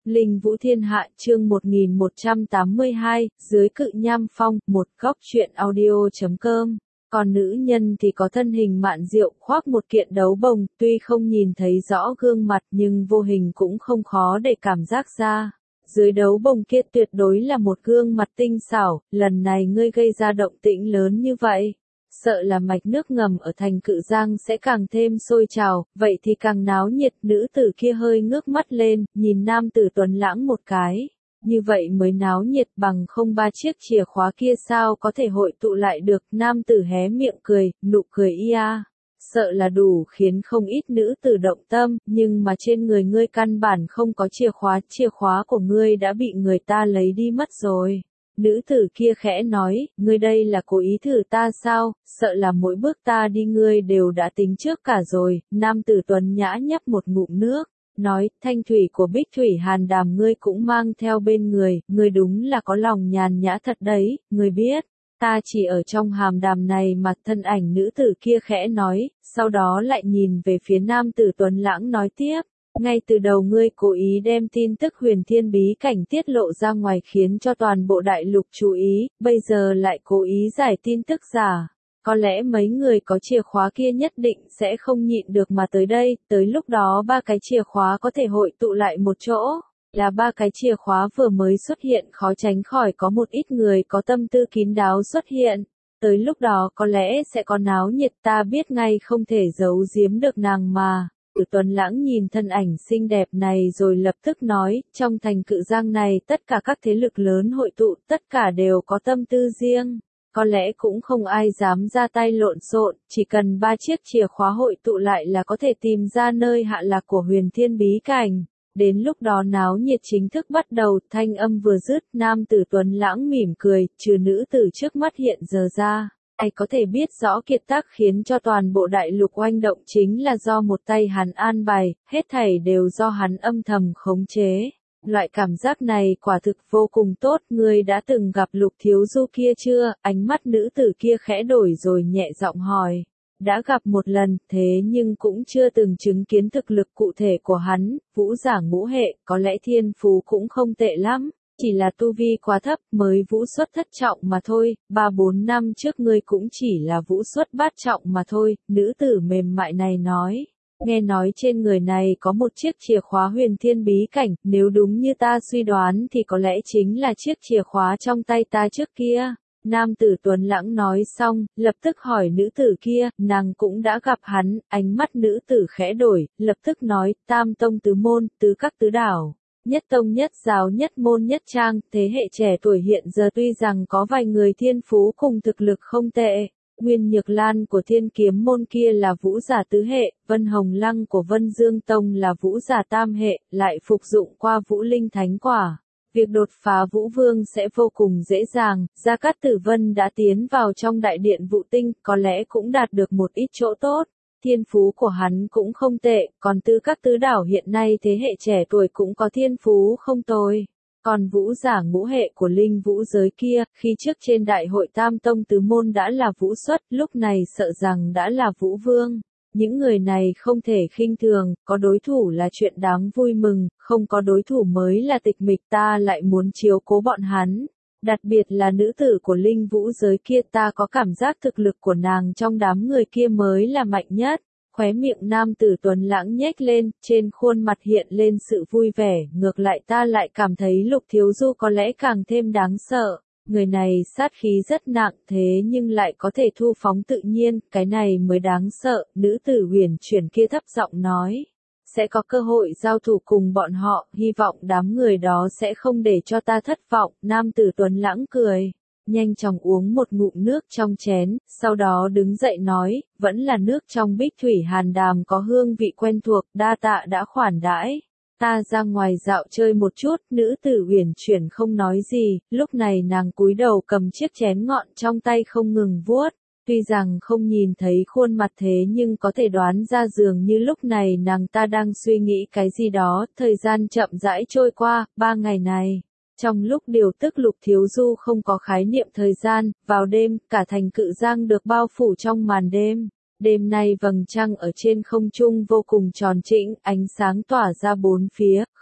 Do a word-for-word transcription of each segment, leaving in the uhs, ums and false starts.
Linh Vũ Thiên Hạ chương một nghìn một trăm tám mươi hai, dưới cự nham phong, một góc truyện audio.com. Còn nữ nhân thì có thân hình mạn diệu, khoác một kiện đấu bồng, tuy không nhìn thấy rõ gương mặt nhưng vô hình cũng không khó để cảm giác ra. Dưới đấu bồng kia tuyệt đối là một gương mặt tinh xảo, lần này ngươi gây ra động tĩnh lớn như vậy. Sợ là mạch nước ngầm ở thành Cự Giang sẽ càng thêm sôi trào, vậy thì càng náo nhiệt. Nữ tử kia hơi ngước mắt lên, nhìn nam tử tuấn lãng một cái. Như vậy mới náo nhiệt, bằng không ba chiếc chìa khóa kia sao có thể hội tụ lại được. Nam tử hé miệng cười, nụ cười ia. Sợ là đủ khiến không ít nữ tử động tâm, nhưng mà trên người ngươi căn bản không có chìa khóa, chìa khóa của ngươi đã bị người ta lấy đi mất rồi. Nữ tử kia khẽ nói, ngươi đây là cố ý thử ta sao, sợ là mỗi bước ta đi ngươi đều đã tính trước cả rồi. Nam tử tuấn nhã nhấp một ngụm nước, nói, thanh thủy của Bích Thủy Hàn Đàm ngươi cũng mang theo bên người, ngươi đúng là có lòng nhàn nhã thật đấy, ngươi biết. Ta chỉ ở trong hàm đàm này mà. Thân ảnh nữ tử kia khẽ nói, sau đó lại nhìn về phía nam tử tuấn lãng nói tiếp. Ngay từ đầu ngươi cố ý đem tin tức huyền thiên bí cảnh tiết lộ ra ngoài khiến cho toàn bộ đại lục chú ý, bây giờ lại cố ý giải tin tức giả. Có lẽ mấy người có chìa khóa kia nhất định sẽ không nhịn được mà tới đây, tới lúc đó ba cái chìa khóa có thể hội tụ lại một chỗ. Là ba cái chìa khóa vừa mới xuất hiện, khó tránh khỏi có một ít người có tâm tư kín đáo xuất hiện. Tới lúc đó có lẽ sẽ có náo nhiệt, ta biết ngay không thể giấu giếm được nàng mà. Tử Tuấn Lãng nhìn thân ảnh xinh đẹp này rồi lập tức nói, trong thành Cự Giang này tất cả các thế lực lớn hội tụ, tất cả đều có tâm tư riêng. Có lẽ cũng không ai dám ra tay lộn xộn, chỉ cần ba chiếc chìa khóa hội tụ lại là có thể tìm ra nơi hạ lạc của huyền thiên bí cảnh. Đến lúc đó náo nhiệt chính thức bắt đầu. Thanh âm vừa dứt, nam tử Tuấn Lãng mỉm cười, trừ nữ tử trước mắt hiện giờ ra. Ai có thể biết rõ kiệt tác khiến cho toàn bộ đại lục oanh động chính là do một tay hắn an bài, hết thảy đều do hắn âm thầm khống chế. Loại cảm giác này quả thực vô cùng tốt. Ngươi đã từng gặp Lục thiếu du kia chưa? Ánh mắt nữ tử kia khẽ đổi rồi nhẹ giọng hỏi. Đã gặp một lần, thế nhưng cũng chưa từng chứng kiến thực lực cụ thể của hắn. Vũ giả ngũ hệ, có lẽ thiên phú cũng không tệ lắm. Chỉ là tu vi quá thấp, mới vũ xuất thất trọng mà thôi. Ba bốn năm trước ngươi cũng chỉ là vũ xuất bát trọng mà thôi. Nữ tử mềm mại này nói. Nghe nói trên người này có một chiếc chìa khóa huyền thiên bí cảnh. Nếu đúng như ta suy đoán thì có lẽ chính là chiếc chìa khóa trong tay ta trước kia. Nam tử Tuấn Lãng nói xong, lập tức hỏi nữ tử kia, nàng cũng đã gặp hắn. Ánh mắt nữ tử khẽ đổi, lập tức nói, tam tông tứ môn, tứ các tứ đảo. Nhất tông nhất giáo nhất môn nhất trang. Thế hệ trẻ tuổi hiện giờ tuy rằng có vài người thiên phú cùng thực lực không tệ. Nguyên Nhược Lan của Thiên Kiếm môn kia là vũ giả tứ hệ, Vân Hồng Lăng của Vân Dương Tông là vũ giả tam hệ, lại phục dụng qua Vũ Linh Thánh Quả. Việc đột phá Vũ Vương sẽ vô cùng dễ dàng. Gia Cát Tử Vân đã tiến vào trong đại điện Vũ Tinh, có lẽ cũng đạt được một ít chỗ tốt. Thiên phú của hắn cũng không tệ, còn tư các tứ đảo hiện nay thế hệ trẻ tuổi cũng có thiên phú không tồi. Còn vũ giả ngũ hệ của linh vũ giới kia, khi trước trên đại hội tam tông tứ môn đã là vũ xuất, lúc này sợ rằng đã là vũ vương. Những người này không thể khinh thường, có đối thủ là chuyện đáng vui mừng, không có đối thủ mới là tịch mịch. Ta lại muốn chiếu cố bọn hắn. Đặc biệt là nữ tử của linh vũ giới kia, ta có cảm giác thực lực của nàng trong đám người kia mới là mạnh nhất. Khóe miệng nam tử Tuấn Lãng nhếch lên, trên khuôn mặt hiện lên sự vui vẻ. Ngược lại ta lại cảm thấy Lục thiếu du có lẽ càng thêm đáng sợ. Người này sát khí rất nặng, thế nhưng lại có thể thu phóng tự nhiên, cái này mới đáng sợ. Nữ tử huyền chuyển kia thấp giọng nói. Sẽ có cơ hội giao thủ cùng bọn họ, hy vọng đám người đó sẽ không để cho ta thất vọng. Nam tử Tuấn Lãng cười, nhanh chóng uống một ngụm nước trong chén, sau đó đứng dậy nói, vẫn là nước trong Bích Thủy Hàn Đàm có hương vị quen thuộc, đa tạ đã khoản đãi. Ta ra ngoài dạo chơi một chút. Nữ tử huyền chuyển không nói gì, lúc này nàng cúi đầu cầm chiếc chén ngọn trong tay không ngừng vuốt. Tuy rằng không nhìn thấy khuôn mặt thế nhưng có thể đoán ra dường như lúc này nàng ta đang suy nghĩ cái gì đó. Thời gian chậm rãi trôi qua, ba ngày này. Trong lúc điều tức Lục thiếu du không có khái niệm thời gian, vào đêm, cả thành Cự Giang được bao phủ trong màn đêm. Đêm nay vầng trăng ở trên không trung vô cùng tròn trĩnh, ánh sáng tỏa ra bốn phía, không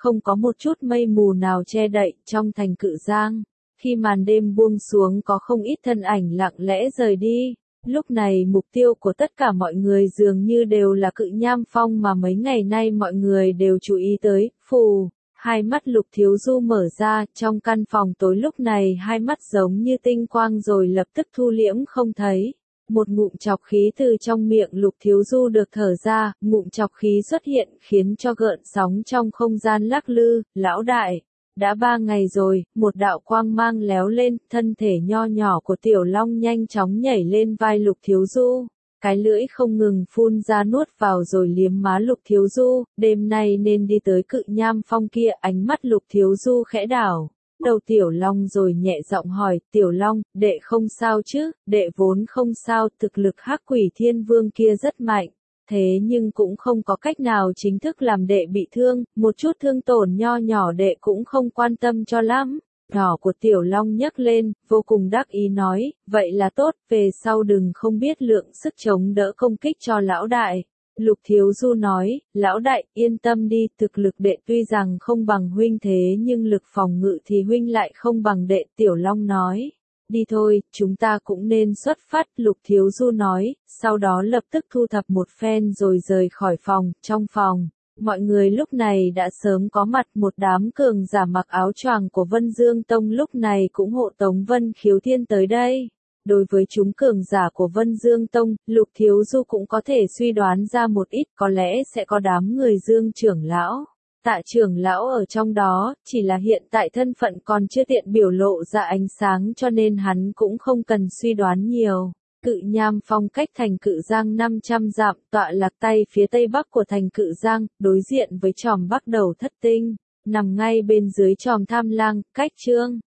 không có một chút mây mù nào che đậy, trong thành Cự Giang. Khi màn đêm buông xuống có không ít thân ảnh lặng lẽ rời đi. Lúc này mục tiêu của tất cả mọi người dường như đều là Cự Nham Phong mà mấy ngày nay mọi người đều chú ý tới. Phù, hai mắt Lục Thiếu Du mở ra, trong căn phòng tối lúc này hai mắt giống như tinh quang rồi lập tức thu liễm không thấy. Một ngụm chọc khí từ trong miệng Lục Thiếu Du được thở ra, ngụm chọc khí xuất hiện khiến cho gợn sóng trong không gian lắc lư. Lão đại, đã ba ngày rồi, một đạo quang mang léo lên, thân thể nho nhỏ của Tiểu Long nhanh chóng nhảy lên vai Lục Thiếu Du. Cái lưỡi không ngừng phun ra nuốt vào rồi liếm má Lục Thiếu Du, đêm nay nên đi tới Cự Nham Phong kia. Ánh mắt Lục Thiếu Du khẽ đảo đầu Tiểu Long rồi nhẹ giọng hỏi, Tiểu Long, đệ không sao chứ? Đệ vốn không sao, thực lực Hắc Quỷ Thiên Vương kia rất mạnh. Thế nhưng cũng không có cách nào chính thức làm đệ bị thương, một chút thương tổn nho nhỏ đệ cũng không quan tâm cho lắm. Nhỏ của Tiểu Long nhấc lên, vô cùng đắc ý nói, vậy là tốt, về sau đừng không biết lượng sức chống đỡ công kích cho lão đại. Lục Thiếu Du nói, lão đại, yên tâm đi, thực lực đệ tuy rằng không bằng huynh thế nhưng lực phòng ngự thì huynh lại không bằng đệ. Tiểu Long nói, đi thôi, chúng ta cũng nên xuất phát. Lục Thiếu Du nói, sau đó lập tức thu thập một phen rồi rời khỏi phòng. Trong phòng, mọi người lúc này đã sớm có mặt, một đám cường giả mặc áo choàng của Vân Dương Tông lúc này cũng hộ tống Vân Khiếu Thiên tới đây. Đối với chúng cường giả của Vân Dương Tông, Lục Thiếu Du cũng có thể suy đoán ra một ít, có lẽ sẽ có đám người Dương trưởng lão, Tạ trưởng lão ở trong đó, chỉ là hiện tại thân phận còn chưa tiện biểu lộ ra ánh sáng cho nên hắn cũng không cần suy đoán nhiều. Cự Nham Phong cách thành Cự Giang năm trăm dặm, tọa lạc tay phía tây bắc của thành Cự Giang, đối diện với chòm Bắc Đầu Thất Tinh, nằm ngay bên dưới chòm Tham Lang, cách Trương